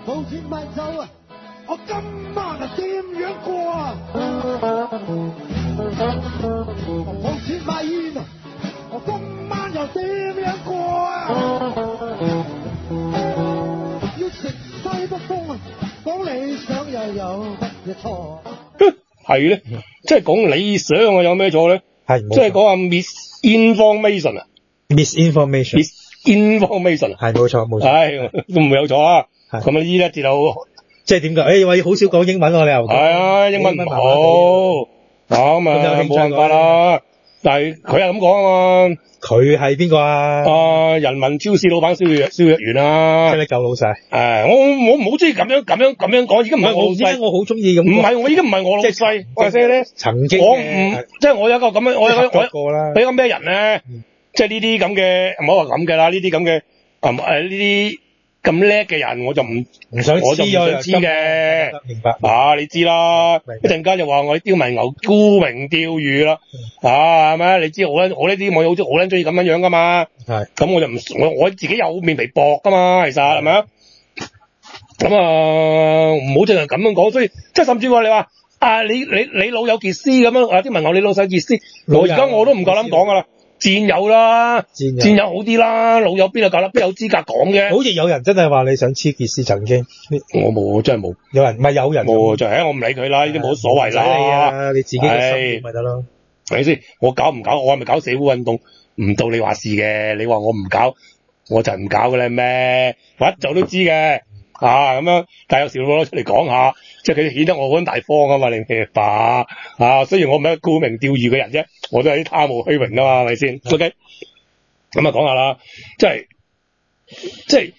冇錢買酒啊！我今晚啊點樣過啊？冇錢買煙啊！我今晚又點樣過啊？要食西北風啊！講理想又有乜嘢錯？ 係咧，即係講理想啊，有咩錯咧？ 係， 即係講下 misinformation 啊 misinformation 係冇錯冇錯， 唉，都唔會有錯啊。 係咁啊，呢一節就即係點講？喂，好少講英文喎，你又係啊，英文唔好啊嘛，冇辦法啦。但係佢係咁講啊嘛。 佢係邊個啊？ 人民超市老闆蕭若元啊， 即係你舊老細。 我唔好中意咁樣講，已經唔係我老細。 我好中意咁。唔係， 我已經唔係我老細。或者咧， 曾經我唔即係我有一個咁樣，我有一個咩人咧？即係呢啲咁嘅，唔好話咁嘅啦，呢啲咁嘅呢啲咁叻嘅人，我就唔想知嘅。 明白。 你知啦，一陣間就話我啲刁民牛沽名釣譽啦，係咪？你知我呢啲我好撚中意咁樣噶嘛。係。咁我就我自己有面皮薄噶嘛，其實係咪啊？咁唔好淨係咁樣講，所以即係甚至話你話你老友傑斯咁樣，啲民牛你老細傑斯，我而家我都唔夠膽講噶啦。戰友啦，戰友好啲啦，老友邊有資格講嘅？ 好似有人真係話你想黐傑斯曾經， 我冇，真係冇。 有人冇就係我唔理佢啦，呢啲冇所謂啦。 唔使理啊，你自己嘅心意咪得咯。 係咪先？我搞唔搞？我係咪搞社會運動？唔到你話事嘅，你話我唔搞，我就唔搞嘅啦咩？我一早都知嘅。咁樣，但係有時會攞出嚟講下，即係佢顯得我好大方啊嘛，你明白？雖然我唔係一個沽名釣譽嘅人啫，我都係啲貪慕虛榮啊嘛，係咪先 ？OK， 咁講下啦，即係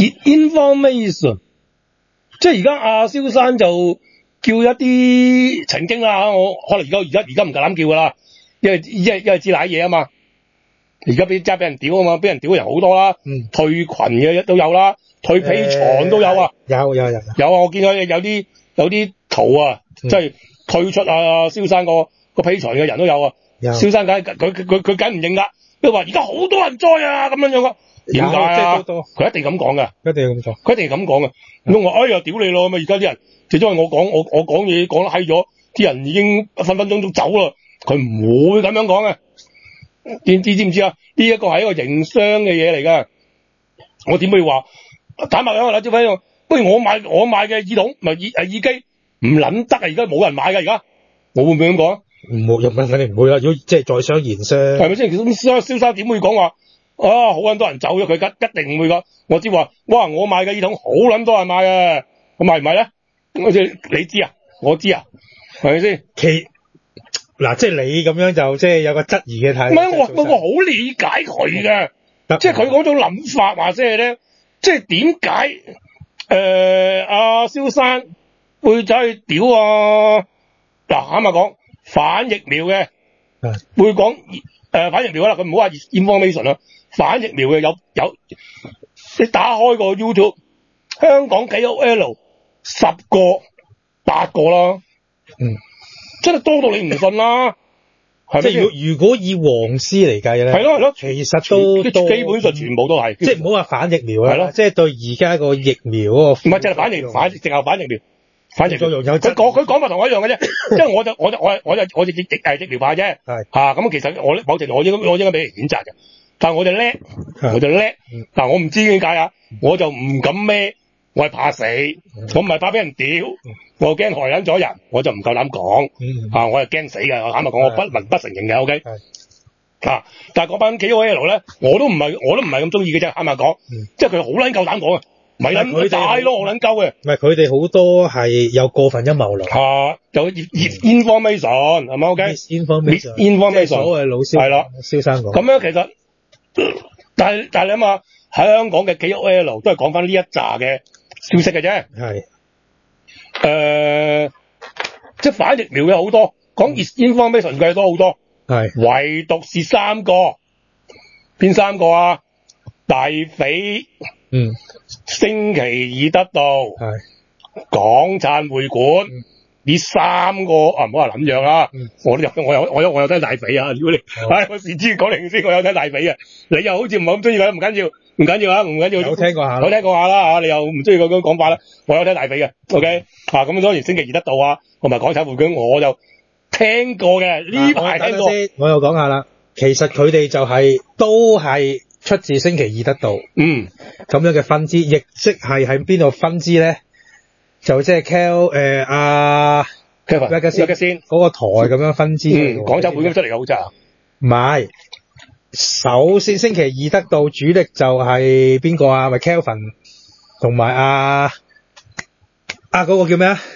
information， 即係而家阿蕭生就叫一啲曾經啦，我可能而家唔夠膽叫噶啦，因為知瀨嘢啊嘛，而家俾人屌啊嘛，俾人屌嘅人好多啦，退群嘅都有啦。退 Patreon 都有啊，有啊！我見到有啲圖啊，即係退出蕭生個 Patreon 嘅人都有啊。蕭生梗係佢梗唔認啦，佢話而家好多人栽啊咁樣啊。點解啊？佢一定咁講㗎，佢一定咁講㗎。咁我話哎呀屌你咯，咁而家啲人，就因為我講嘢講得閪咗，啲人已經分分鐘都走啦。佢唔會咁樣講嘅。知唔知啊？呢一個係一個營商嘅嘢嚟㗎。我點會話？坦白講啦，不如我買嘅耳筒咪耳機唔撚得啊！而家冇人買㗎，而家我會唔會咁講？冇，肯定唔會啦。如果即係在商言商，係咪先？咁蕭生點會講話好撚多人走咗？佢一定唔會㗎。我知話，哇！我買嘅耳筒好撚多人買啊，咁買唔買咧？你知啊？我知啊，係咪先？嗱，即係你咁樣就即係有個質疑嘅態度。唔係我好理解佢嘅，即係佢嗰種諗法話即係咧。即係點解阿蕭生會走去屌啊？嗱，啱啱講反疫苗嘅，會講反疫苗啦。佢唔好話 information 啦，反疫苗嘅有你打開個 YouTube， 香港 KOL 10個8個啦，真係多到你唔信啦。即係如果以黃絲嚟計咧，係咯，其實都基本上全部都係，即係唔好話反疫苗啦，即係對而家個疫苗嗰個，唔係即係反疫苗，淨係反疫苗，反疫苗有佢講法同我一樣嘅啫，即係我就疫苗派啫，咁其實某程度我應該俾人譴責嘅，但係我就叻，但我唔知點解啊，我就唔敢孭，我係怕死，我唔係怕俾人屌。我驚害撚咗人，我就唔夠膽講，我係驚死嘅。我坦白講，我不能不承認嘅。OK，但係嗰班 KOL 咧，我都唔係咁中意嘅啫。坦白講，即係佢好撚夠膽講啊，咪撚大咯，我撚鳩嘅。唔係佢哋好多係有過分陰謀論，有 information 係咪 ？OK，information 所謂老蕭係啦，蕭生講。咁樣其實，但係你諗下，香港嘅 KOL 都係講翻呢一紮嘅消息嘅啫。係。即係反疫苗嘅好多，講 information 嘅都好多，唯獨是3個，邊3個啊？大匪，升旗易得道，港燦會館，呢3個唔好話諗樣啦，我有睇大匪啊！如果你，我事知講嚟先，我有睇大匪啊！你又好似唔係咁中意佢，唔緊要， 唔緊要啊，唔緊要。 有聽過下啦， 我聽過下啦嚇，你又唔中意嗰種講法啦，我有聽大髀嘅，OK 咁當然星期二得到啊，同埋港產匯券我就聽過嘅，呢排聽過。 我又講下啦，其實佢哋就都係出自星期二得到，咁樣嘅分支，亦即係喺邊度分支咧？就即係 Kevin 先嗰個台咁樣分支。 港產匯券出嚟嘅好真啊？ 唔係，首先星期二得到主力就係邊個啊？咪 Kelvin 同埋嗰個叫咩啊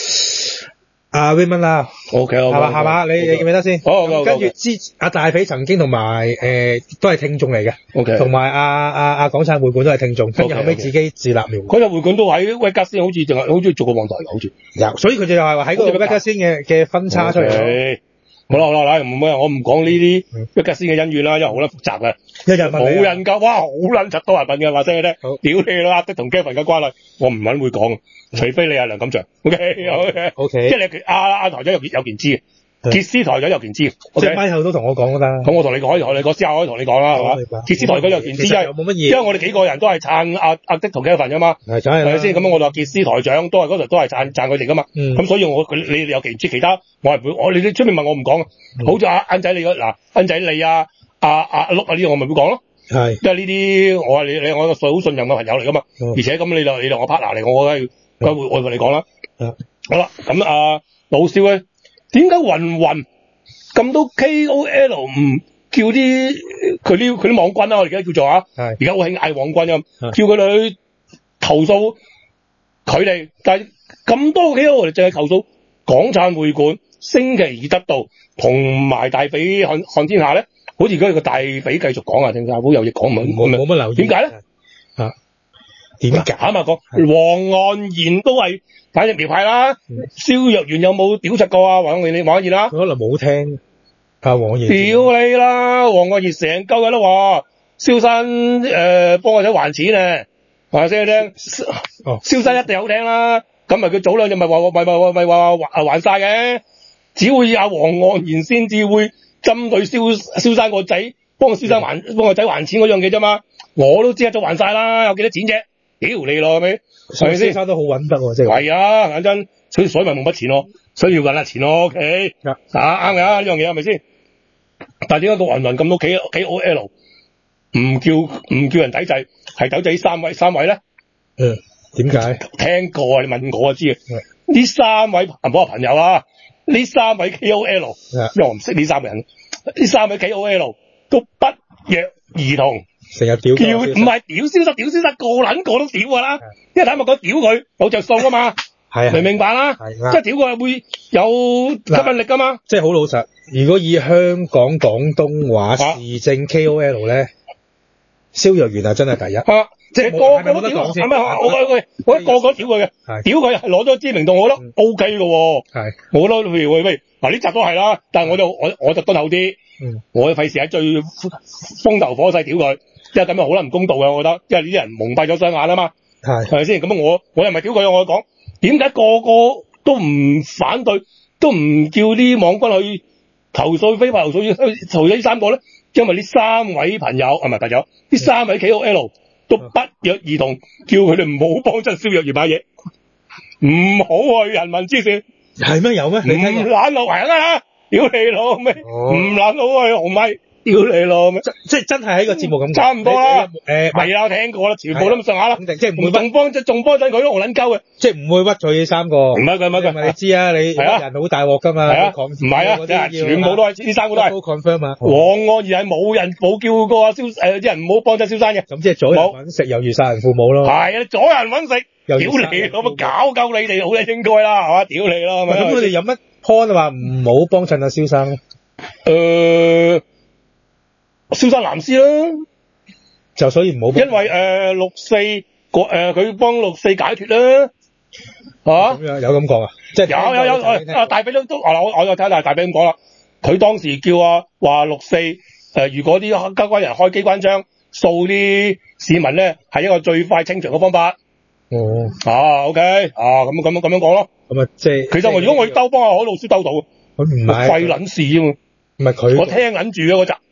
？Raymond 啦 ，OK， 係嘛？你記唔記得先？跟住大肥曾經同埋都係聽眾嚟嘅，OK，同埋港產匯館都係聽眾，跟住後尾自己自立苗。 港產匯館都喺威格先，好似好中意做個網台，好似有，所以佢就係話喺嗰個威格先嘅分叉出嚟。 好啦，我唔講呢啲威格先嘅恩怨啦，因為好撚複雜嘅，冇人夠，哇，好撚柒多人問嘅，話聲你聽，屌你啦，同 Kevin 嘅關係，我唔撚會講，除非你係梁錦祥 ，OK，即係你阿台長有件知嘅，傑斯台長有件知，即係咪後都同我講啦。 咁我同你講，私下可以同你講啦，係嘛？傑斯台長有件知，因為我哋幾個人都係撐阿的同 Kevin 噶嘛，係咪先？咁我就話傑斯台長都係嗰時都係撐佢哋噶嘛，咁所以你有件知，其他我係會，你出面問我唔講，好似阿恩仔你恩仔你阿碌呢個我咪會講咯，係，因為呢啲我係你我個好信任嘅朋友嚟噶嘛，而且咁你同我 partner 嚟，我梗係會同你講啦。好啦，咁老蕭咧。點解雲咁多 KOL 唔叫佢啲網軍啊？我哋而家叫做而家好興嗌網軍啊，叫佢哋去投訴佢哋，但係咁多 KOL 淨係投訴港產匯館、星期二得到同埋大髀看天下咧，好似而家個大髀繼續講啊，定係好有嘢講冇乜留意？點解咧？點解啊嘛？講黃岸賢都係反疫苗派啦，蕭若元有冇屌柒過啊？黃岸賢啦， 可能冇聽黃賢屌你啦！黃岸賢成鳩人都話蕭生幫個仔還錢啊，話聲你聽，蕭生一定好聽啦。咁咪佢早兩日咪話還晒嘅，只會阿黃岸賢先至會針對蕭生個仔幫蕭生幫個仔還錢嗰樣嘢啫嘛。我都知一早還晒啦，有幾多錢啫？屌你咯，係咪？係咪先？ 蕭生都好穩得喎，即係。 係啊，眼真，所以咪冇乜錢咯，所以要搵下錢咯，OK？啱嘅呢樣嘢係咪先？但係點解個雲咁多 KOL 唔叫人抵制，係抵制三位咧？ 點解？ 聽過啊，你問我就知啊。呢三位唔好話朋友啊，呢三位 KOL，因為我唔識呢三個人，呢三位 KOL 都不約而同。 成日屌， 唔係屌消失，個撚個都屌㗎啦。因為坦白講，屌佢有着數㗎嘛，明唔明白啦？即係屌佢會有吸引力㗎嘛。 即係好老實，如果以香港廣東話時政 KOL 咧，蕭若元真係第一。 即係個個都屌，係咪？我個個屌佢嘅，屌佢係攞咗知名度，我覺得 OK 嘅喎。係，我覺得譬如喂嗱呢集都係啦，但係我就敦厚啲，我費事喺最風頭火勢屌佢。即係咁樣好啦，唔公道嘅，我覺得，因為呢啲人蒙蔽咗雙眼啊嘛，係咪先？咁我又唔係屌佢，我講點解個個都唔反對，都唔叫啲網軍去投訴非法投訴，投訴呢三個咧？因為呢三位朋友唔係朋友，呢三位 KOL 都不約而同叫佢哋唔好幫襯蕭若元買嘢，唔好去人民之選。 係咩？有咩？你睇懶路行啊！屌你老咩？唔懶路去紅米。屌你咯， 即係真係喺個節目咁， 差唔多啦。係啦，聽過啦，全部都咁上下啦。即係唔會仲幫襯佢都我撚鳩嘅， 即係唔會屈佢呢三個。 唔係佢， 你知啊，你人好大鑊㗎嘛。係啊， 唔係啊，全部都係呢三個都係。 confirm 啊。 黃岸賢係冇人冇叫過啊啲人唔好幫襯蕭生嘅。 咁即係阻人揾食，猶如殺人父母咯。 係啊，阻人揾食，屌你，我咪搞鳩你哋，好嘢應該啦，係嘛？屌你咯， 咁佢哋有乜 point 話唔好幫襯阿蕭生咧？ 蕭生藍絲啦， 就所以唔好， 因為六四佢幫六四解脫啦， 有咁講啊？即係有大髀都我又睇下大髀咁講啦，佢當時叫話六四如果啲交關人開機關槍掃啲市民咧，係一個最快清場嘅方法。OK 咁樣講咯。咁即係其實如果我要兜幫阿海老師兜到，佢唔係廢撚事啊嘛，唔係佢我聽撚住啊嗰集。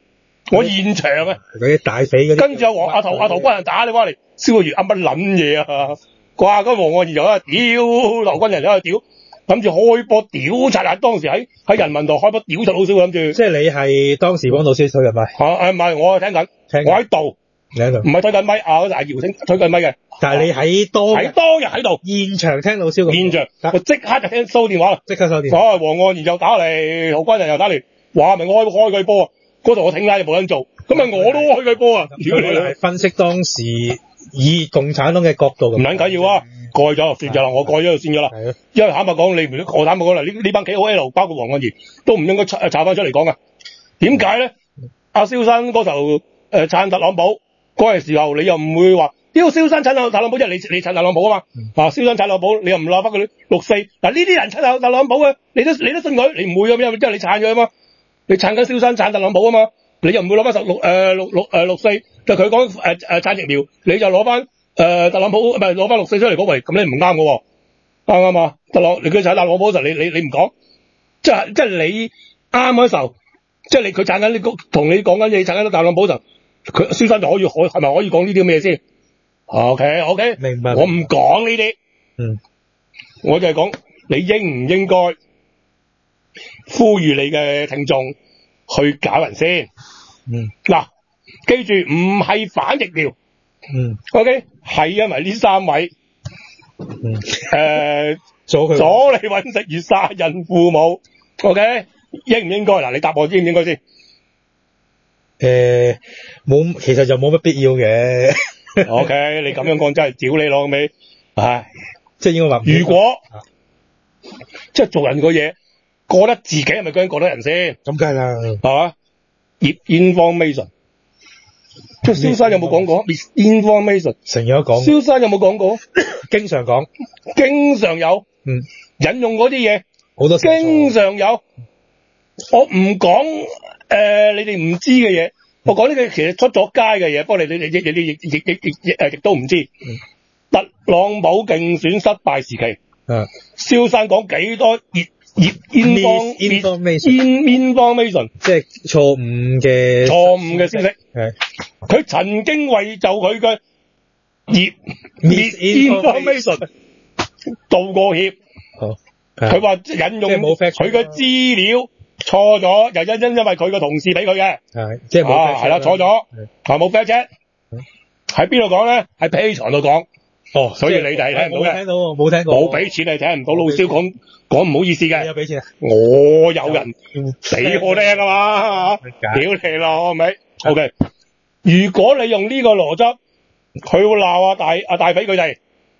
我現場啊， 嗰啲大匪嗰啲， 跟住阿陶軍人打你翻嚟，蕭個月乜撚嘢啊？掛嗰黃岸然後屌劉軍人喺度屌，諗住開波屌柒啊！當時喺人民道開波屌柒老蕭諗住， 即係你係當時幫老師推入咪？ 唔係，我係聽緊，我喺度， 你喺度， 唔係推緊咪啊！嗰陣係姚星推緊咪嘅， 但係你喺當日喺度現場聽老蕭講， 現場我即刻就聽收電話啦， 即刻收電話。 黃岸然又打嚟，陶軍人又打嚟，話明開佢波啊！嗰度我挺拉就冇人做，咁咪我都開佢波啊！屌你係分析當時以共產黨嘅角度， 唔撚緊要啊！過咗就算咗啦，我過咗就算咗啦。因為坦白講，我坦白講啦，呢班 KOL 包括黃岸然都唔應該查翻出嚟講噶。點解咧？阿蕭生嗰時候撐特朗普嗰陣時候，你又唔會話呢個蕭生撐特朗普，即係你撐特朗普啊嘛。蕭生撐特朗普，你又唔鬧翻佢6·4。嗱呢啲人撐特朗普嘅，你都信佢，你唔會咁樣，因為你撐佢啊嘛。你撐緊蕭生撐特朗普啊嘛，你又唔會攞翻6·4，就佢講撐疫苗，你就攞翻特朗普唔係攞翻6·4出嚟講，喂，咁你唔啱嘅喎，啱唔啱啊？你佢撐特朗普嗰時候，你唔講，即係你啱嗰時候，即係佢撐緊你同你講緊嘢，撐緊特朗普嗰時候，佢蕭生就係咪可以講呢啲咁嘅嘢先 ？OK， 明白。 我唔講呢啲，我就係講你應唔應該呼籲你嘅聽眾去搞人先。嗱，記住唔係反疫苗。OK， 係因為呢3位阻你揾食而殺人父母。OK， 應唔應該？嗱，你答我應唔應該先？ 冇，其實就冇乜必要嘅。 OK， 你咁樣講真係屌你老味，唉， 即係應該話， 如果即係做人個嘢過得自己係咪究竟過得人先？ 咁梗係啦， 係嘛？information， 即係蕭生有冇講過 ？information 成日都講， 蕭生有冇講過？ 經常講， 經常有，引用嗰啲嘢好多， 經常有。我唔講你哋唔知嘅嘢，我講呢個其實出咗街嘅嘢，不過你亦都唔知。特朗普競選失敗時期，蕭生講幾多information， 即係錯誤嘅消息。佢曾經為就佢嘅information 道過歉。佢話引用佢嘅資料錯咗，又因為佢個同事俾佢嘅。 即係冇係啦，錯咗，冇 fact check。喺邊度講咧？喺 Patreon 度講。所以你哋聽唔到嘅， 冇聽過， 冇俾錢你聽唔到。老蕭講唔好意思嘅。 有俾錢啊？ 我有人俾我聽啊嘛，屌你咯，係咪 ？OK， 如果你用呢個邏輯，佢會鬧大匪佢哋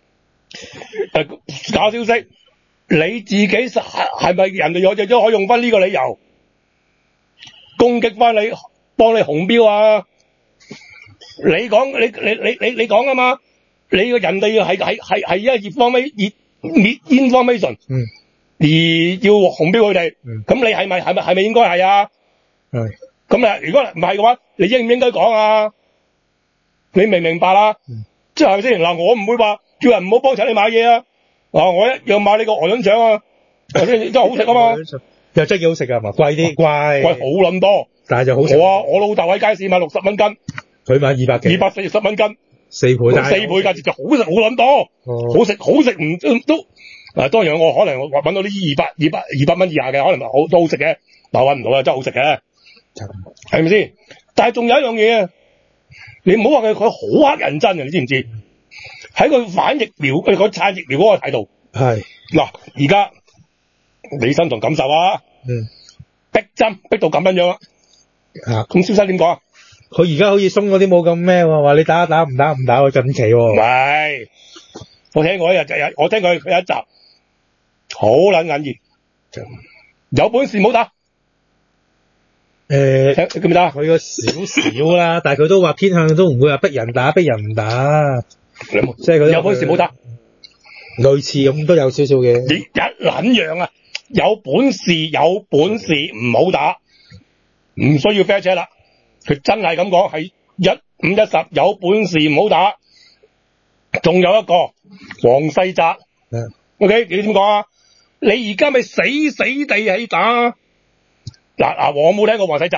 搞消息，你自己係咪人哋有隻都可以用翻呢個理由攻擊翻你，幫你紅標啊？你講啊嘛？你個人哋係因為information，而要紅標佢哋，咁你係咪應該係啊？咁啊，如果唔係嘅話，你應唔應該講啊？你明唔明白啦？即係咪先？嗱，我唔會話叫人唔好幫襯你買嘢啊！我一樣買你個鵝膶腸啊，真係好食啊嘛！ 又真係幾好食㗎嘛？貴啲，貴好撚多， 但係就好食。 我老豆喺街市買60蚊斤， 佢買 240蚊斤。4倍價錢就好食好撚多，好食唔都當然我可能揾到啲200蚊以下嘅，可能都好食嘅，但揾唔到啊，真係好食嘅，係咪先？但係仲有一樣嘢啊，你唔好話佢好乞人憎啊，你知唔知？喺佢反疫苗佢撐疫苗嗰個態度係嗱，而家你身同感受啊，逼針逼到咁樣啦，咁蕭生點講啊？ 佢而家好似鬆嗰啲冇咁咩喎，話你打唔打喎，近期喎。 唔係，我聽過我聽佢有一集好撚緊要，有本事唔好打。記唔記得？ 佢個少少啦，但係佢都話偏向都唔會話逼人打，逼人唔打。即係佢有本事唔好打， 類似咁都有少少嘅。 你一撚樣啊！有本事唔好打，唔需要 fair check 啦。佢真係咁講，係15-10，有本事唔好打。仲有一個黃世澤，OK， 你點講啊？你而家咪死死地喺打嗱，我冇聽過黃世澤啊，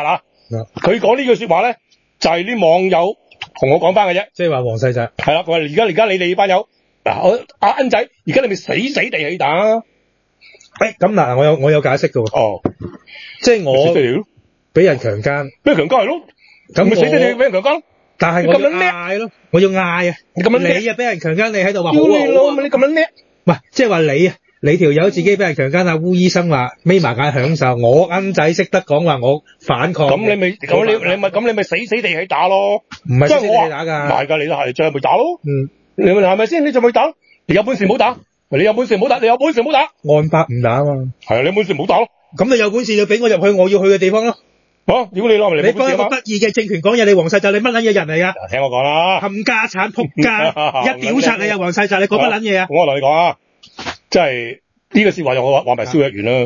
佢講呢句說話咧，就係啲網友同我講翻嘅啫。 即係話黃世澤係啦，佢話而家你哋班友嗱，阿恩仔，而家你咪死死地去打。 咁嗱，我有解釋嘅喎。 哦， 即係我死死地咯， 俾人強姦， 俾人強姦係咯， 咁咪死死地俾人強姦咯。 但係我要你咁樣叻嗌咯，我要嗌啊！ 你咁樣叻你啊俾人強姦，你喺度話好屌你老啊， 味，你咁樣叻。 喂，即係話你啊，你條友自己俾人強姦，阿烏醫生話眯埋眼享受，我恩仔識得講話我反抗嘅。 咁你咪死死地去打咯。 唔係死死地打唔㗎， 係㗎，你都係最後咪打咯。 嗯， 你咪係咪先？你就咪打。你有本事唔好打，你有本事唔好打，你有本事唔好打。 按法唔打啊嘛。 係啊，你有本事唔好打咯。 咁你有本事就俾我入去我要去嘅地方咯。 屌你老味， 你幫一個不義嘅政權講嘢，你黃世澤你乜撚嘢人嚟㗎？ 聽我講啦。 冚家產仆街，一屌殺你啊！黃世澤你講乜撚嘢啊？ 我同你講啊，即係呢個說話就我話埋蕭若元啦。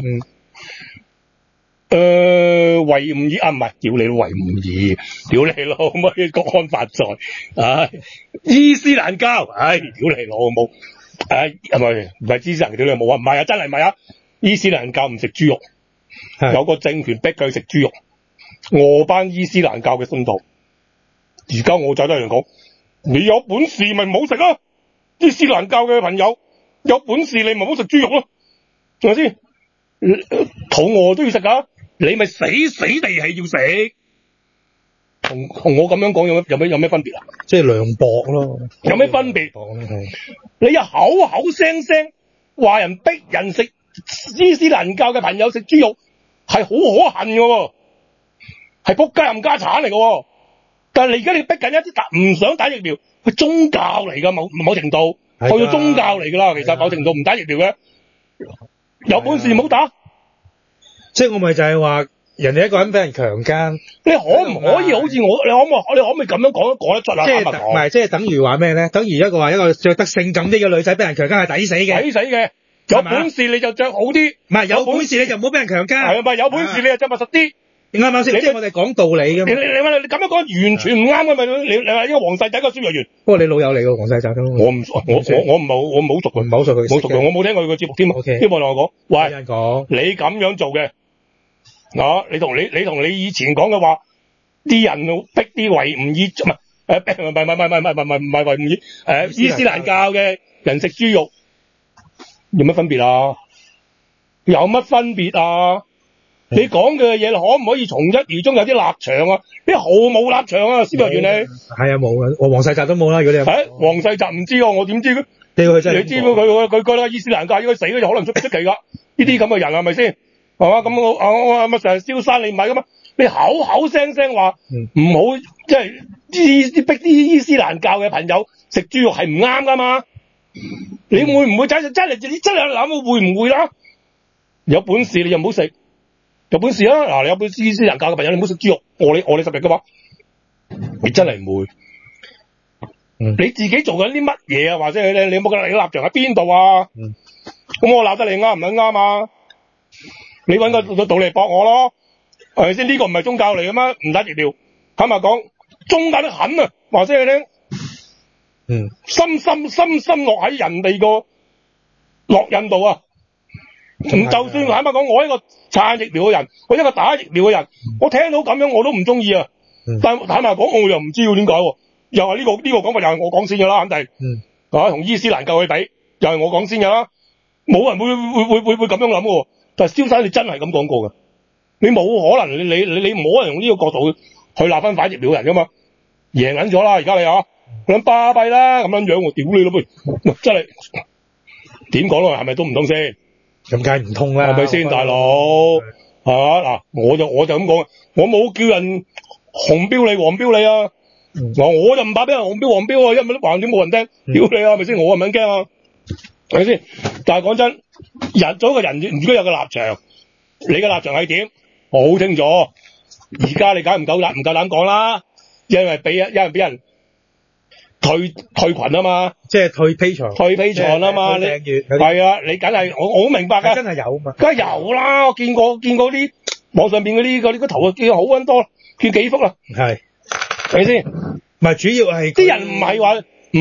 維吾爾啊，唔係，屌你老維吾爾，屌你老母國安法在，伊斯蘭教，屌你老母，唔係伊斯蘭教，屌你老母啊，唔係啊，真係唔係啊，伊斯蘭教唔食豬肉，有個政權逼佢食豬肉，餓班伊斯蘭教嘅信徒，而家我仔都係講，你有本事咪唔好食啊，伊斯蘭教嘅朋友，有本事你咪唔好食豬肉咯，係咪先？肚餓都要食噶。你咪死死地係要食，同我咁樣講有咩分別啊？ 即係涼薄咯， 有咩分別？你又口口聲聲話人逼人食伊斯蘭教嘅朋友食豬肉，係好可恨嘅喎，係仆街冚家產嚟嘅喎。但係你而家你逼緊一啲唔想打疫苗，係宗教嚟㗎，某程度去到宗教嚟㗎啦。其實某程度唔打疫苗嘅，有本事唔好打。 即係我咪就係話，人哋一個人俾人強姦， 你可唔可以好似我？你可唔可以咁樣講得出啊？ 即係唔係即係等於話咩咧？等於一個着得性感啲嘅女仔俾人強姦係抵死嘅， 抵死嘅。有本事你就着好啲， 唔係有本事你就唔好俾人強姦。係啊，咪有本事你就着密實啲。 啱啱先？即係我哋講道理㗎嘛。 你咁樣講完全唔啱㗎嘛？你話呢個黃世澤個蕭若元， 不過你老友嚟㗎黃世澤都。我唔好熟佢， 冇熟佢，我冇聽過佢個節目添啊。希望同我講，喂，你咁樣做嘅。你同你以前講嘅話，啲人逼啲維吾爾唔係維吾爾伊斯蘭教嘅人食豬肉，有乜分別啊？有乜分別啊？你講嘅嘢可唔可以從一而終有啲立場啊？你毫無立場啊，蕭若元你係啊冇啊，我黃世澤都冇啦。如果你黃世澤唔知喎，我點知佢？ 你知佢覺得伊斯蘭教應該死，就可能出奇㗎。呢啲咁嘅人係咪先？係嘛？咁我咪成日蕭生你唔係㗎嘛？你口口聲聲話唔好，即係逼啲伊斯蘭教嘅朋友食豬肉係唔啱㗎嘛？你會唔會真係諗會唔會啦？有本事你就唔好食，有本事啊！嗱，你有本事伊斯蘭教嘅朋友你唔好食豬肉，餓你10日㗎嘛？你真係唔會。你自己做緊啲乜嘢啊？或者你有冇覺得你嘅立場喺邊度啊？咁我鬧得你啱唔啱啊？你搵個道理駁我咯，係咪先？呢個唔係宗教嚟嘅咩？唔打疫苗，坦白講，宗教得狠啊！話聲你聽，深落喺人哋個烙印度啊！就算坦白講，我一個撐疫苗嘅人，我一個打疫苗嘅人，我聽到咁樣我都唔中意啊！但坦白講，我又唔知點解，又係呢個講法又係我講先嘅啦，肯定，同伊斯蘭教去比，又係我講先嘅啦，冇人會咁樣諗嘅。但係蕭生你真係咁講過㗎，你冇可能，你冇可能用呢個角度去鬧翻反疫苗人㗎嘛，贏緊咗啦，而家你咁巴閉啦，咁樣樣我屌你咯，真係點講咯，係咪都唔通先？ 咁梗係唔通啦， 係咪先，大佬係嘛？嗱，我就咁講，我冇叫人紅標你黃標你啊，我就唔怕俾人紅標黃標啊，因為橫掂冇人聽，屌你啊，係咪先？我唔肯驚啊，係咪先？但係講真。做一個人如果有個立場，你嘅立場係點？好清楚。而家你梗唔夠膽講啦，因為俾人退群啊嘛， 即係退 Patreon 啊嘛。你係啊，你梗係我好明白㗎， 真係有嘛？ 梗係有啦，我見過啲網上邊嗰啲圖見好撚多，見幾幅啦，係咪先？ 唔係主要係啲人唔係話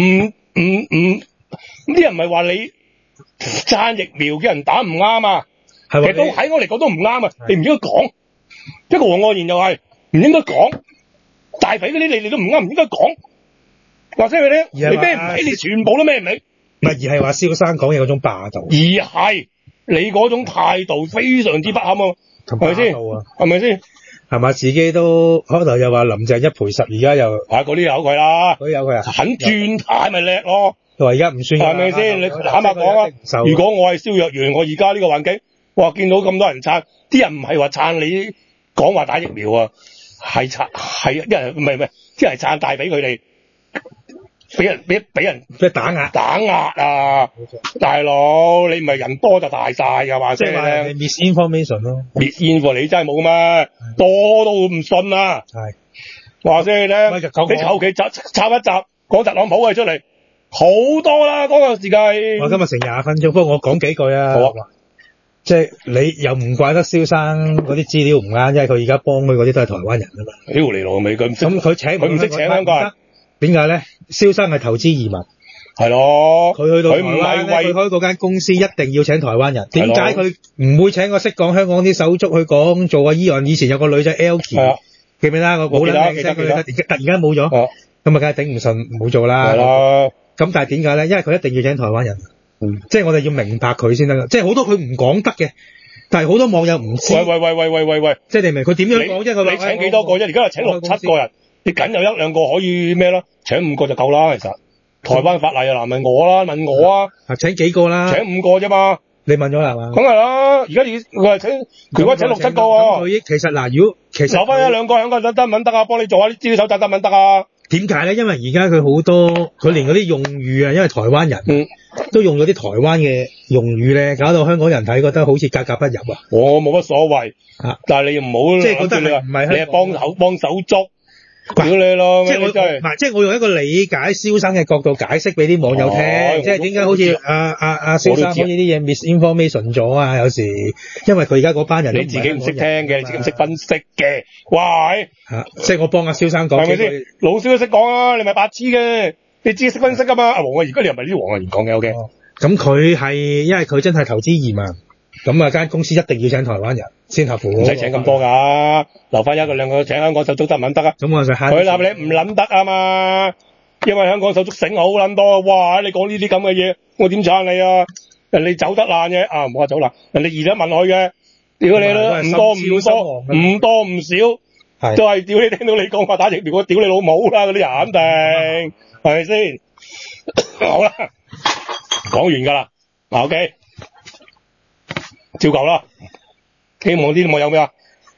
啲人唔係話你。撐疫苗嘅人打唔啱啊，其實都喺我嚟講都唔啱啊！你唔應該講，一個黃愛賢又係唔應該講。大髀嗰啲你都唔啱，唔應該講。話聲俾你聽，你孭唔起，你全部都孭唔起。 唔係，而係話蕭生講嘢嗰種霸道。 而係你嗰種態度非常之不堪啊！係咪先？係咪先？ 係嘛？自己都開頭又話林鄭1賠10，而家又嗰啲有佢啦， 嗰啲有佢啊， 肯轉態咪叻咯。 佢話而家唔算， 係咪先？你坦白講啊，如果我係蕭若元，我而家呢個環境，哇，見到咁多人撐，啲人唔係話撐你講話打疫苗啊，係一人唔係，啲人撐大俾佢哋。俾人打壓啊！大佬，你唔係人多就大晒噶嘛？ 即係話 misinformation 咯 ，misinformation 你真係冇咩，多都唔信啊！ 係話聲你聽，你求其插一集講特朗普嘅出嚟，好多啦嗰個時間。 我今日成20分鐘，不過我講幾句啊。好啊，即係你又唔怪得蕭生嗰啲資料唔啱，因為佢而家幫佢嗰啲都係台灣人啊嘛。 屌你老味，咁佢唔識請香港人。點解咧？蕭生係投資移民， 係咯。 佢去到台灣咧，佢開嗰間公司一定要請台灣人。點解佢唔會請個識講香港啲手足去講做啊醫案？以前有個女仔 Elkie，記唔記得？我好撚靚聲，佢突然間冇咗，咁啊梗係頂唔順，冇做啦。係咯。咁但係點解咧？因為佢一定要請台灣人。即係我哋要明白佢先得。即係好多佢唔講得嘅，但係好多網友唔知。 喂， 即係你明佢點樣講啫？ 你請幾多個啫？而家係請6、7個人。你僅有1、2個可以咩啦？請5個就夠啦，其實。台灣法例啊，嗱問我啦，問我啊。 請幾個啦？ 請5個啫嘛。 你問咗啦嘛？ 梗係啦，而家佢係請，佢而家請6、7個喎。 其實嗱，如果留翻1、2個香港人得唔得啊？幫你做下啲資料搜集得唔得啊？ 點解咧？因為而家佢好多，佢連嗰啲用語啊，因為台灣人都用咗啲台灣嘅用語咧，搞到香港人睇覺得好似格格不入啊。 我冇乜所謂，但係你唔好即係覺得你唔係你係幫手捉。屌你咯！ 即係我用一個理解蕭生嘅角度解釋俾啲網友聽，即係點解好似阿蕭生好似啲嘢 misinformation 咗啊？有時因為佢而家嗰班人你自己唔識聽嘅，你自己唔識分析嘅，喂！ 即係我幫阿蕭生講， 係咪先？老蕭都識講啊，你咪白痴嘅，你自己識分析噶嘛？阿黃啊，而家你又唔係啲黃啊，講嘅 OK。 咁佢係因為佢真係投資移民。咁啊，間公司一定要請台灣人先合符， 唔使請咁多㗎，留翻1個2個請香港手足得唔得啊？ 咁我就佢立你唔諗得啊嘛，因為香港手足醒好撚多，哇！你講呢啲咁嘅嘢，我點撐你啊？人哋走得爛嘅啊，唔好話走爛，人哋移咗民去嘅，屌你啦，唔多唔少，都係屌你聽到你講話打疫苗，我屌你老母啦嗰啲人肯定，係咪先？好啦，講完㗎啦，OK。照舊啦，希望啲網友咩啊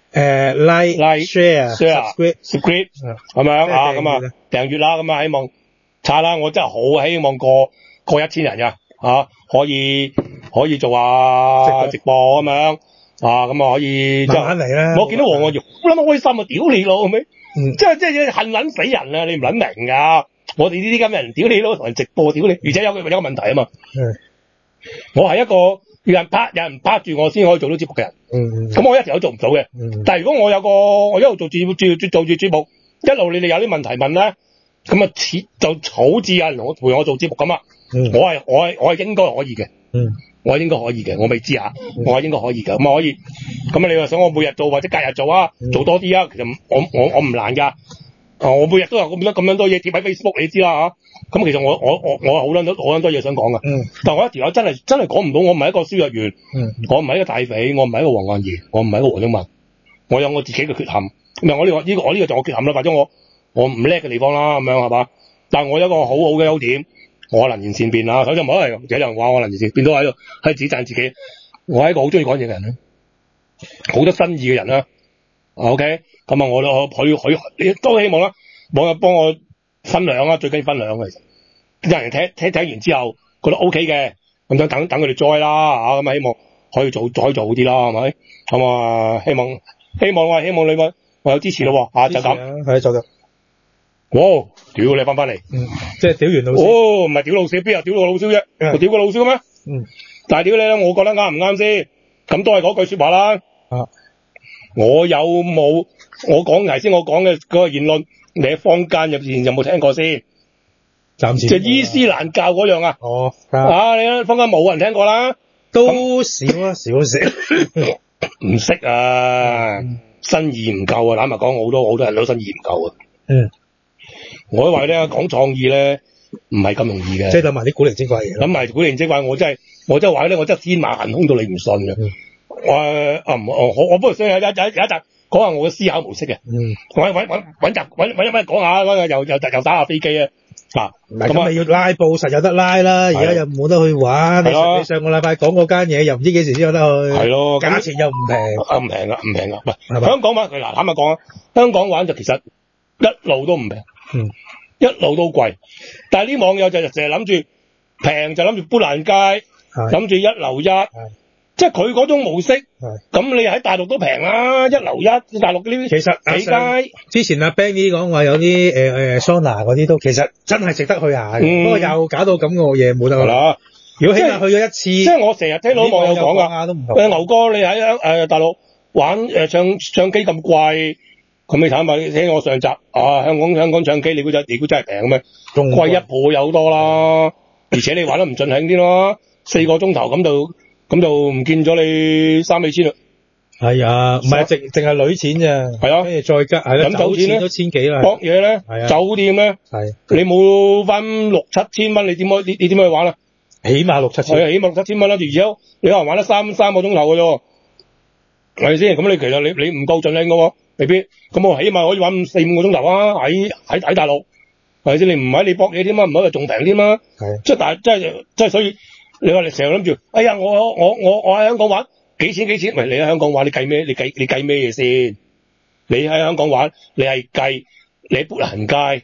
？like、share、subscribe 係咪啊？咁啊，訂閱啦，咁啊，希望查啦，我真係好希望過1000人㗎，可以做下直播咁樣，咁啊可以慢慢嚟啦。 我見到黃國耀好撚開心啊，屌你老味，即係恨撚死人啊！你唔撚明㗎，我哋呢啲咁嘅人，屌你老同人直播，屌你，而且有個問題啊嘛，我係一個。有人拍住我先可以做到節目嘅人，咁我一直都做唔到嘅。但係如果我一路做住節目，一路你哋有啲問題問咧，咁啊就好似有人陪我做節目咁啊。我係應該可以嘅，我係應該可以嘅，我未知啊，我係應該可以嘅，咁可以。咁你話想我每日做或者隔日做啊，做多啲啊，其實我唔難㗎。我每日都有咁樣多嘢貼喺 Facebook， 你知啦嚇。咁其實我好撚多嘢想講噶。但係我一條友真係講唔到。我唔係一個蕭若元，我唔係一個大匪，我唔係一個黃岸兒，我唔係一個黃毓民。我有我自己嘅缺陷。唔係我呢個就我缺陷啦，或者我唔叻嘅地方啦，咁樣係嘛？但係我有一個好好嘅優點，我能言善辯啦。首先唔好係有人話我能言善辯都喺度指讚自己。我係一個好中意講嘢嘅人啦，好多新意嘅人啦。OK。咁啊，我你都希望啦，網友幫我分享啦，最緊要分享嘅。其實有人聽完之後覺得 OK 嘅，咁樣等佢哋再啦嚇，咁啊希望可以做好啲啦，係咪？咁啊希望你我有支持咯喎，就咁。 係就咁。 哇！屌你翻嚟， 即係屌完老師。 唔係屌老師，邊有屌個老師啫？我屌個老師嘅咩？但係屌你咧，我覺得啱唔啱先？咁都係嗰句説話啦。我有冇我講頭先我講嘅嗰個言論，你喺坊間入邊有冇聽過先？ 暫時。 就伊斯蘭教嗰樣啊？你坊間冇人聽過啦， 都少。 唔識啊。 新意唔夠啊！坦白講，好多人都新意唔夠啊。 嗯， 我都話咧，講創意咧唔係咁容易嘅。 即係諗埋啲古靈精怪嘢。 諗埋古靈精怪，我真係話咧，我真係天馬行空到你唔信嘅。我不如想有一集講下我嘅思考模式嘅。揾集講下，又打下飛機啊！ 咁你要拉布實有得拉啦，而家又冇得去玩。你上個禮拜講嗰間嘢又唔知幾時先有得去。係咯，價錢又唔平。 唔平啊！喂，香港玩嗱，坦白講啊，香港玩就其實一路都唔平，一路都貴。但係啲網友就成日諗住平，就諗住砵蘭街，諗住一樓一。即係佢嗰種模式，咁你喺大陸都平啦，一樓一，大陸呢啲其實幾街。之前阿 Benny 講話有啲桑拿嗰啲都其實真係值得去下嘅，不過又搞到咁個嘢冇得去啦。如果起碼去咗一次， 即係我成日聽到網友講噶，牛哥你喺大陸玩唱機咁貴，咁你坦白聽我上集香港唱機你估真係平咩？貴1倍有好多啦，而且你玩得唔盡興啲咯，4個鐘頭咁就唔見咗你3-4千啦。係啊，唔係淨係女錢咋。係啊，跟住再加係啦，酒錢都千幾啦。博嘢咧，酒店咧，你冇翻6-7千蚊，你點去玩啊？起碼6-7千。係啊，起碼6-7千蚊啦，而且你可能玩得3個鐘頭嘅啫，係咪先？咁你其實你唔夠盡興嘅喎，未必。咁我起碼可以玩4-5個鐘頭啊！喺大陸，係咪先？你唔喺你博嘢添啊，唔喺度仲平添啊。係。即係所以。你話你成日諗住，哎呀，我喺香港玩幾錢？喂，你喺香港玩，你計咩？你計咩嘢先？你喺香港玩，你係計你砵蘭街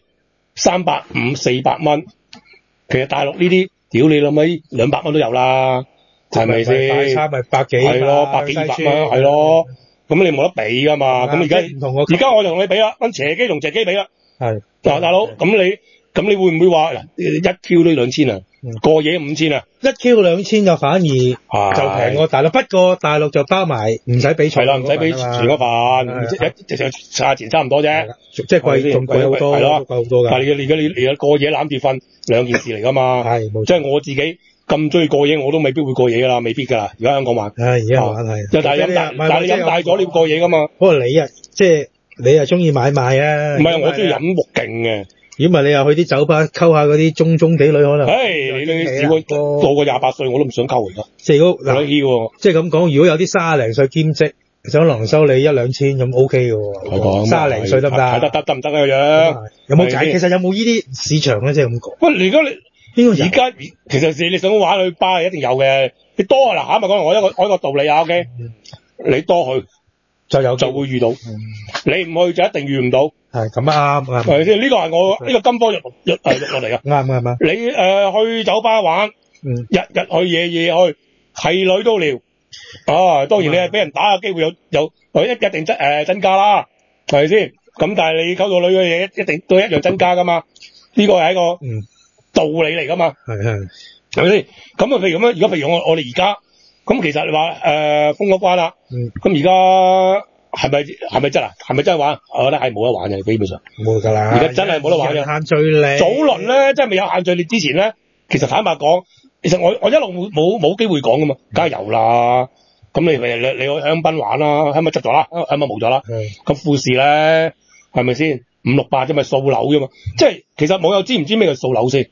350-400蚊，其實大陸呢啲，屌你老味200蚊都有啦，係咪先？大餐咪100幾，係咯，100幾200蚊，係咯，咁你冇得比噶嘛？咁而家我就同你比啦，跟斜機同斜機比啦，係嗱，大佬，咁你會唔會話1 Q 都2000啊？過夜5000啊？1 Q 2000就反而就平過大陸，不過大陸就包埋唔使俾菜，係啦，唔使俾全嗰飯，價錢差唔多啫，即係貴，仲貴好多，係咯，貴好多㗎。但係你而家過夜攬住瞓兩件事嚟㗎嘛，係冇錯。即係我自己咁中意過夜，我都未必會過夜㗎啦，未必㗎啦。而家香港玩，而家玩係，但係你飲大咗你會過夜㗎嘛？不過你即係你中意買賣啊？唔係，我中意飲木勁嘅。如果唔係你又去啲酒吧溝下嗰啲中地女可能，你試過到個28歲我都唔想溝而家。即係咁講，如果有啲30零歲兼職想能收你1-2千咁 OK 嘅喎，30零歲得唔得？得唔得個樣？有冇其實有冇呢啲市場咧？即係咁講。喂，而家其實你想玩去巴一定有嘅，你多啊嗱，坦白講我一個道理啊 ，OK，你多去就會遇到，你唔去就一定遇唔到。係咁啱，係咪先？呢個係我呢個金科玉落嚟㗎。啱。你去酒吧玩，日去夜去，係女都撩。當然你係俾人打嘅機會有一定增加啦，係咪先？咁但係你溝到女嘅嘢一定都一樣增加㗎嘛？呢個係一個道理嚟㗎嘛？係咪先？咁譬如咁樣，如果譬如我哋而家咁，其實你話封咗關啦，咁而家。係咪真啊？係咪真係玩？我覺得係冇得玩嘅，基本上冇㗎啦。而家真係冇得玩嘅。限聚令。早輪咧，即係未有限聚令之前咧，其實坦白講，其實我一路冇機會講噶嘛，梗係有啦。咁你去香檳玩啦，香檳執咗啦，香檳冇咗啦。咁富士咧，係咪先568啫？咪掃樓啫嘛。即係其實網友知唔知咩叫掃樓先？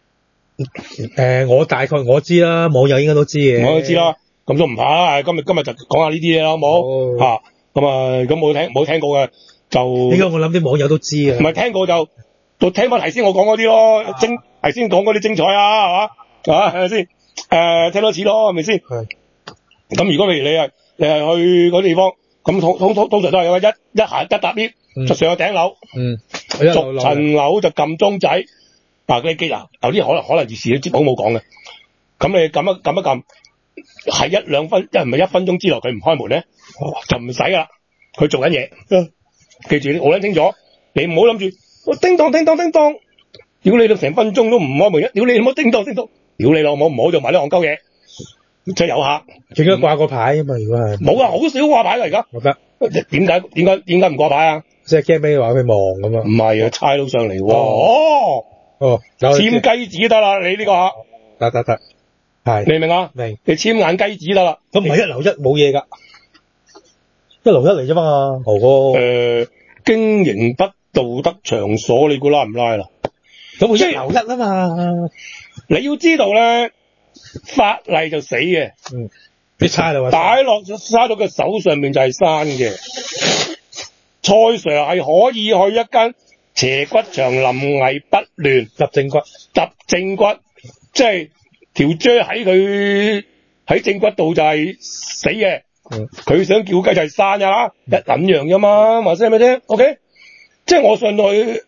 我大概我知啦，網友應該都知嘅。我都知啦，咁都唔怕。今日就講下呢啲嘢啦，好冇嚇？咁冇聽過嘅就，呢個我諗啲網友都知啊。唔係聽過就聽翻頭先我講嗰啲咯，頭先講嗰啲精彩啊，係嘛？係咪先？聽多次咯，係咪先？係。咁如果譬如你係去嗰啲地方，咁通常都係有一搭 lift 就上個頂樓，逐層樓就撳鐘仔。嗰啲機啊，有啲可能電視都冇講嘅。咁你撳一撳。係1-2分，唔係1分鐘之內佢唔開門咧，就唔使噶啦，佢做緊嘢。記住，我諗清楚，你唔好諗住叮當，屌你到成分鐘都唔開門，屌你唔好叮當，屌你老母唔好做埋啲戇鳩嘢，即係有客，最緊要掛個牌啊嘛，如果係冇啊，好少掛牌噶而家。我得點解唔掛牌啊？即係驚俾佢話佢忙咁啊？唔係啊，差佬上嚟喎。簽雞紙得啦，你呢個客得。係，明唔明啊？明，你簽眼雞紙得啦。咁唔係1樓1冇嘢噶， 101嚟啫嘛，豪哥。 經營不道德場所，你估拉唔拉啦？ 咁佢101啊嘛。 你要知道咧，法例就死嘅。 你差啦， 擺落沙到嘅手上面就係山嘅。蔡 Sir 係可以去一間斜骨場臨危不亂揼正骨， 即係條啫喺正骨度就係死嘅。佢想叫雞就係山呀，一撚樣啫嘛，話聲係咪啫 ？OK， 即係我上到去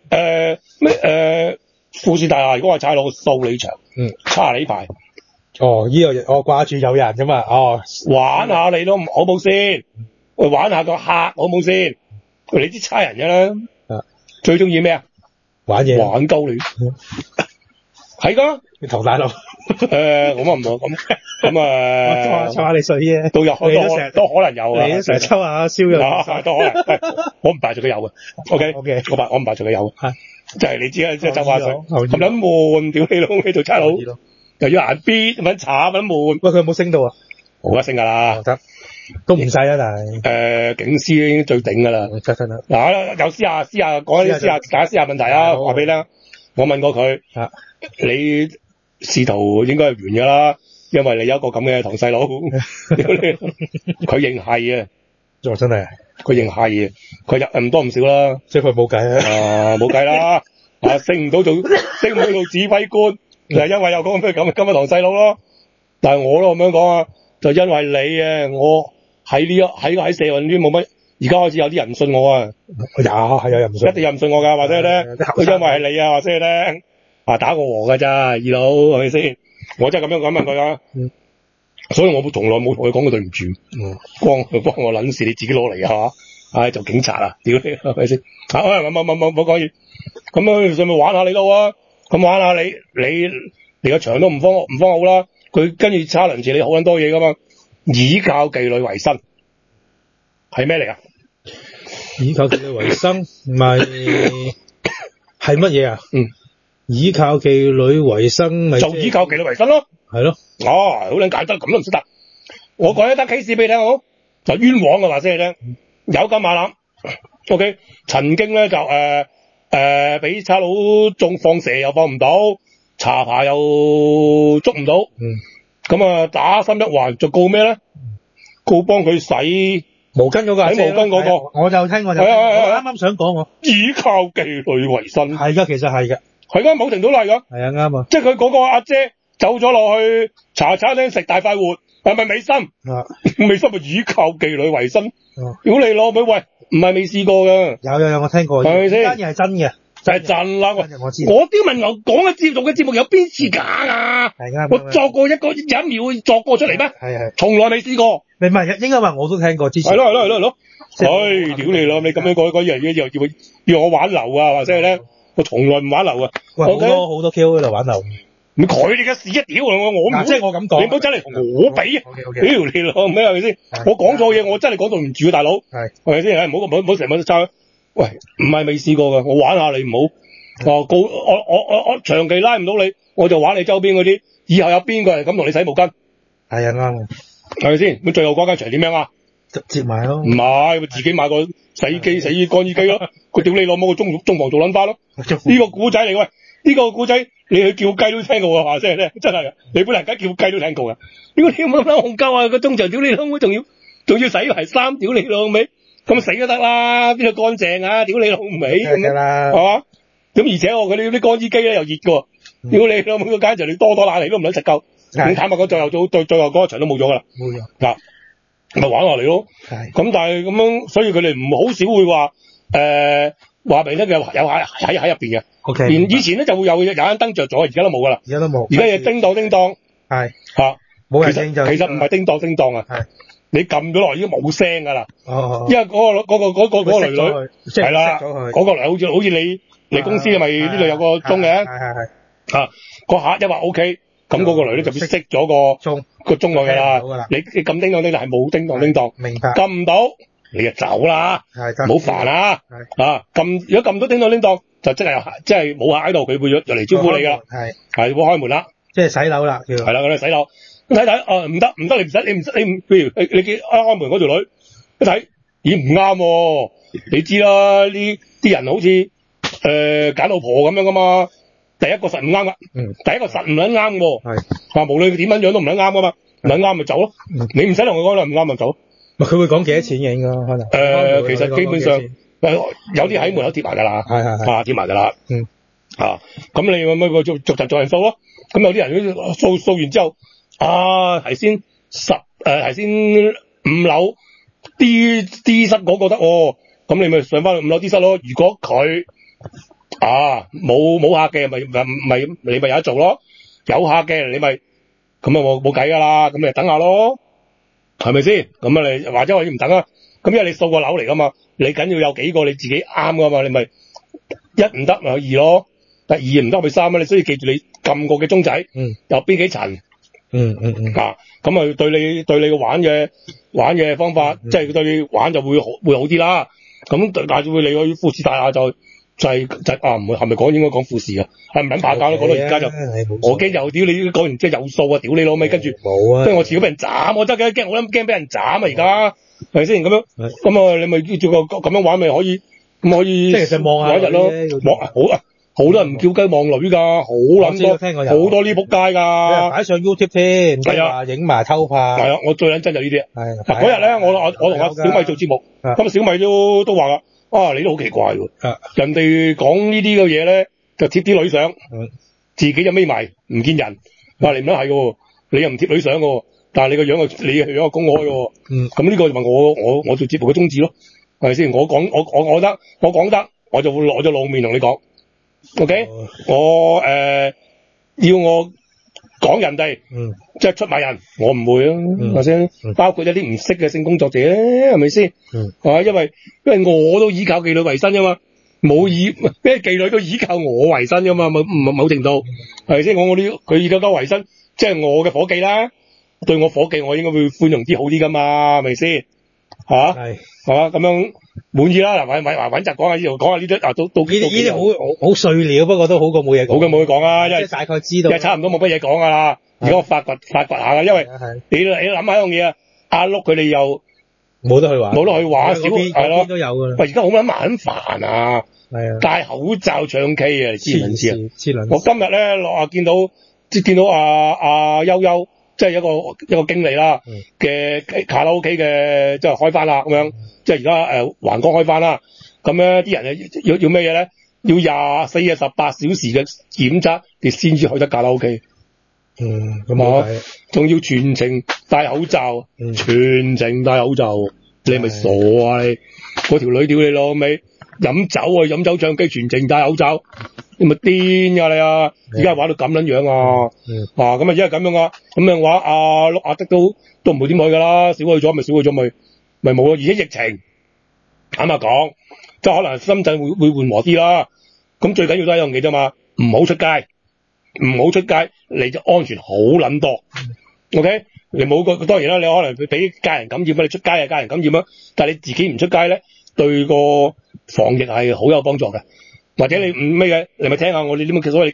富士大廈，如果我踩落數理場，叉你牌。 哦，呢個我掛住有人㗎嘛， 玩下你都好冇先，玩下個客好冇先，你啲差人㗎啦，最中意咩啊？玩嘢，玩鳩你，係㗎， 你頭大佬， 咁啊唔好咁抽下你水啫， 都可能有啊， 你都成日抽下燒嘅， 都可能，我唔排除佢有嘅 ，OK，我唔排除佢有，就係你知啦，即係抽下水，咁撚悶，屌你老味做差佬。又要行邊咁樣查咁悶， 喂佢有冇升到啊？ 冇得升噶啦， 得都唔使啊，但係警司已經最頂噶啦， 七分啦。 嗱，有私下講啲大家私下問題啊，話俾你聽，我問過佢，你仕途應該係完噶啦，因為你有一個咁嘅堂細佬，佢認係啊， 真係， 佢認係啊，佢入唔多唔少啦， 即係佢冇計啊， 冇計啦，升唔到做指揮官。就係因為有咁嘅堂細佬咯，但係我都咁樣講啊，就因為你啊，我喺社運圈冇乜，而家開始有啲人唔信我啊， 係有人唔信， 一定有唔信我㗎，或者咧，因為係你啊，或者咧，打個和㗎咋，二佬係咪先？我真係咁樣問佢啊，所以我從來冇同佢講過對唔住，幫我撚事，你自己攞嚟啊嚇，做警察啊，屌你係咪先？冇講嘢，咁樣上咪玩下你咯啊！咁玩下你個場都唔方好啦，佢跟住challenge住你好撚多嘢噶嘛，以靠妓女為生係咩嚟啊？ 以靠妓女為生咪係乜嘢啊？以靠妓女為生咪就以靠妓女為生咯， 係咯， 好撚簡單，咁都唔識得。我講一單 case 俾你聽好，就冤枉嘅話先你聽，有金馬欖 ，OK， 曾經咧就俾差佬中放蛇又放唔到，查牌又捉唔到，咁打心一橫就告咩咧？告幫佢洗毛巾嗰個， 洗毛巾嗰個， 我就聽我啱啱想講我以靠妓女為生， 係噶，其實係嘅， 係噶，冇停到例噶， 係啊啱啊， 即係佢嗰個阿姐走咗落去茶餐廳食大快活，係咪美心？美心咪以靠妓女為生，屌你老味喂！唔係未試過㗎， 有我聽過， 係咪先？ 呢單嘢係真嘅， 就係真啦。 我知。 我刁文牛講嘅節目有邊次假啊？ 係啱。 我作過有一秒作過出嚟咩？ 係。從來未試過。 你唔係應該話我都聽過之前。 係咯。唉，屌你啦！你咁樣講樣嘢要我玩流啊，或者係咧，我從來唔玩流啊。 好多 Q 喺度玩流。 咁佢哋嘅事一屌我唔即係我咁講， 你唔好真係同我比啊！屌你老咩係咪先？我講錯嘢，我真係講對唔住啊，大佬。係咪先？唔好成日爭。喂，唔係未試過㗎，我玩下你唔好。我長期拉唔到你，我就玩你周邊嗰啲。以後有邊個係咁同你洗毛巾？ 係啊啱。 係咪先？咁最後嗰間場點樣啊？ 接埋咯。 唔係，自己買個洗衣乾衣機咯。佢屌你老母個中房做撚花咯。呢個古仔嚟喂。呢個古仔你去叫雞都聽過話聲咧，真係你本嚟而家叫雞都聽過㗎。呢個點乜戇鳩啊？個中場屌你老母，仲要洗埋衫，屌你老味，咁死都得啦，邊度乾淨啊？屌你老味咁啦，係嘛？咁而且我嗰啲乾衣機咧又熱㗎，屌你老母個間場你多冷氣都唔撚實夠。你坦白講，最後嗰個場都冇咗㗎啦。冇咗嗱，咪玩落嚟咯。係。咁但係咁樣，所以佢哋唔好少會話話俾你聽有喺入邊嘅。 OK。 以前咧就會有間燈着咗，而家都冇噶啦。而家都冇。而家嘢叮當叮當。係。嚇。冇人叮就。其實唔係叮當叮當啊。係。你撳咗落已經冇聲噶啦。哦。因為嗰個女女係啦，嗰個女好似你公司咪呢度有個鐘嘅。係。嚇。個客一話 OK，咁嗰個女咧就熄咗個鐘落去啦。你撳叮當叮當係冇叮當叮當。明白。撳唔到。你就走啦，唔好煩啊！如果撳到叮當叮當，就即係冇客喺度，佢會入嚟招呼你噶啦，係會開門啦，即係洗樓啦，係啦，佢哋洗樓，睇睇，唔得，你唔使，譬如你見開門嗰條女一睇， 咦唔啱喎，你知啦，呢啲人好似揀老婆咁樣噶嘛，第一個實唔啱噶，第一個實唔撚啱喎， 係無論佢點樣樣都唔撚啱噶嘛，唔撚啱咪走咯，你唔使同佢講啦，唔啱咪走。 佢會講幾多錢嘅應該可能？ 其實基本上有啲喺門口貼埋㗎啦， 係貼埋㗎啦，咁你咪逐層做人數咯，咁有啲人掃完之後，係先5樓 D 室嗰個得喎，咁你咪上翻去5樓 D 室咯。如果佢冇客嘅，你咪有得做咯。有客嘅你咪咁啊冇計㗎啦，咁你等下咯，係咪先？咁啊你或者可以唔等啊，咁因為你掃個樓嚟㗎嘛，你緊要有幾個你自己啱㗎嘛，你咪1唔得咪2咯，但2唔得咪3啊，你所以記住你撳過嘅鐘仔，有邊幾層。咁啊對你嘅玩嘅方法，即係對你玩就會好啲啦。咁但係會你去富士大廈就唔會係咪應該講富士啊？係唔撚怕交咯？講到而家就我驚又屌你講完即係有數啊！屌你老味，跟住冇啊！ 即係我遲早俾人斬，我真係驚，我諗驚俾人斬啊！而家係咪先咁樣？咁你咪照個咁樣玩咪可以咁可以即係其實望下一日咯，好多人唔叫雞望女㗎，好撚多好多呢仆街㗎， 擺上 YouTube 添，係啊，影埋偷拍。 係啊，我最撚憎就呢啲啊！ 係嗰日咧，我同阿小米做節目，咁小米都話㗎，你都好奇怪喎，人哋講呢啲嘅嘢咧就貼啲女相，自己就匿埋唔見人，話你唔係㗎，你又唔貼女相㗎，但係你個樣又公開㗎，咁呢個就係我做節目嘅宗旨咯，係咪先？我講得，我就會攞咗露面同你講。OK，我要我講人哋，即係出賣人，我唔會啊，係咪先？包括一啲唔識嘅性工作者咧，係咪先？因為我都依靠妓女為生啫嘛，咩妓女都依靠我為生啫嘛，某程度係咪先？佢依靠為生，即係我嘅伙計啦，對我伙計我應該會寬容啲好啲噶嘛，係咪先？係嘛咁樣滿意啦，嗱，揾集講下呢度，講下呢啲到呢啲好碎料，不過都好過冇嘢講。 好過冇嘢講啊，因為大概知道， 因為差唔多冇乜嘢講噶啦。而家我發掘下噶，因為你諗下一樣嘢啊，阿碌佢哋又冇得去玩， 少係咯， 都有㗎啦。 喂，而家好撚麻煩啊，戴口罩唱 K 啊，你知唔知啊？我今日咧見到阿悠悠。即係一個經理啦嘅卡拉 OK 嘅，即係開翻啦咁樣，即係而家橫江開翻啦。咁咧啲人要咩嘢咧？要24-18小時嘅檢測，你先至去得卡拉 OK。咁啊，仲要全程戴口罩，全程戴口罩，你係咪傻啊你？嗰條女屌你老味，飲酒唱機全程戴口罩。你咪癲㗎你啊！而家玩到咁撚樣啊！咁啊，而家咁樣啊，咁樣話阿碌阿德都唔會點去㗎啦，少去咗咪冇咯。而且疫情坦白講，即係可能深圳會緩和啲啦。咁最緊要都係一樣嘢啫嘛，唔好出街，你就安全好撚多。OK， 你冇當然啦，你可能俾家人感染，你出街啊家人感染啊，但係你自己唔出街咧，對個防疫係好有幫助嘅。或者你唔咩嘅，你咪聽下我哋點樣所謂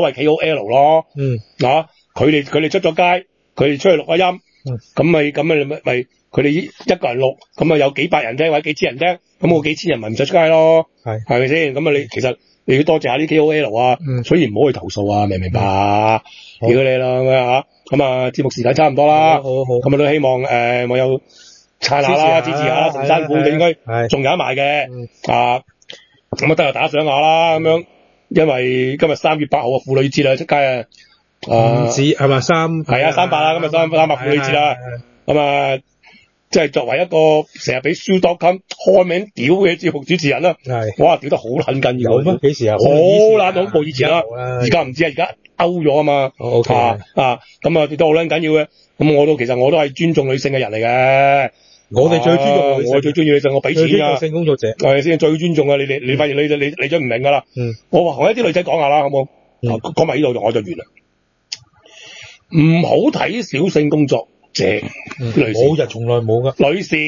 KOL 咯，佢哋出咗街，佢哋出去錄下音，咁咪佢哋一個人錄，咁啊有幾百人聽或者幾千人聽，咁我幾千人咪唔使出街咯，係咪先？咁啊其實你要多謝下啲 KOL 啊，所以唔好去投訴啊，明唔明白？屌你啦咁啊節目時間差唔多啦，咁啊都希望網友撐下啦，支持下啦，成山館應該仲有得賣嘅咁啊，得就打賞下啦，咁樣，因為今日3月8號啊，婦女節啊，出街啊， 唔止係咪3？ 係啊，300啦，今日300婦女節啦，咁啊，即係作為一個成日俾 Show.com 開名屌嘅節目主持人啦，哇，屌得好撚緊要， 有咩？幾時啊？ 好撚恐怖以前啦，而家唔知啊，而家勾咗啊嘛，咁啊，亦都好撚緊要嘅，咁其實我都係尊重女性嘅人嚟嘅。 我哋最尊重， 我最中意你就我俾錢㗎， 性工作者係先最尊重啊！你發現你真唔明㗎啦。我話同一啲女仔講下啦，好冇？講埋呢度我就完啦。唔好睇小性工作者，女士冇人從來冇㗎。 女士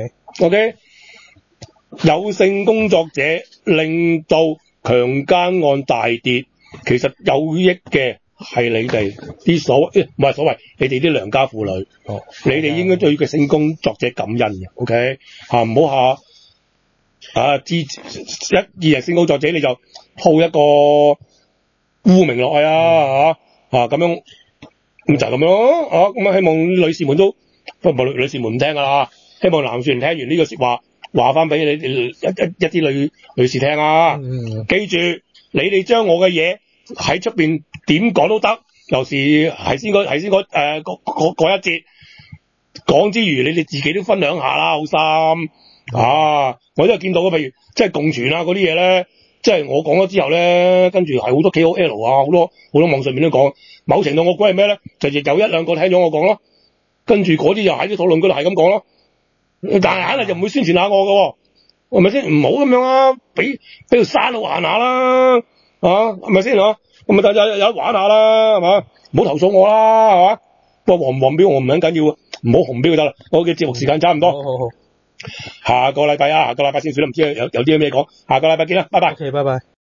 ，OK， 有性工作者令到強姦案大跌，其實有益嘅係你哋啲所謂，唔係所謂，你哋啲良家婦女，你哋應該對嘅性工作者感恩嘅 ，OK 唔好二係性工作者你就鋪一個污名落去咁樣，咁就係咁樣咯，咁希望女士們都，女士們唔聽噶啦，希望男士們聽完呢個說話，話翻俾你哋一啲女士聽啊，記住，你哋將我嘅嘢喺出邊點講都得，尤其係先嗰一節講之餘，你哋自己都分享下啦，好心我都係見到嘅，譬如即係共存嗰啲嘢咧，即係我講咗之後咧，跟住係好多 KOL 好多網上面都講，某程度我估係咩咧，就亦有一兩個聽咗我講咯，跟住嗰啲又喺啲討論區度係咁講咯，但係硬係就唔會宣傳下我嘅，係咪先？唔好咁樣啊，俾條山度玩下啦，係咪先咁咪大家有得玩下啦，係嘛？唔好投訴我啦，係嘛？不過黃唔黃標我唔緊要，唔好紅標就得啦。我嘅節目時間差唔多， 好。 下個禮拜先算啦，唔知有啲咩講，下個禮拜見啦，拜拜。 OK，拜拜。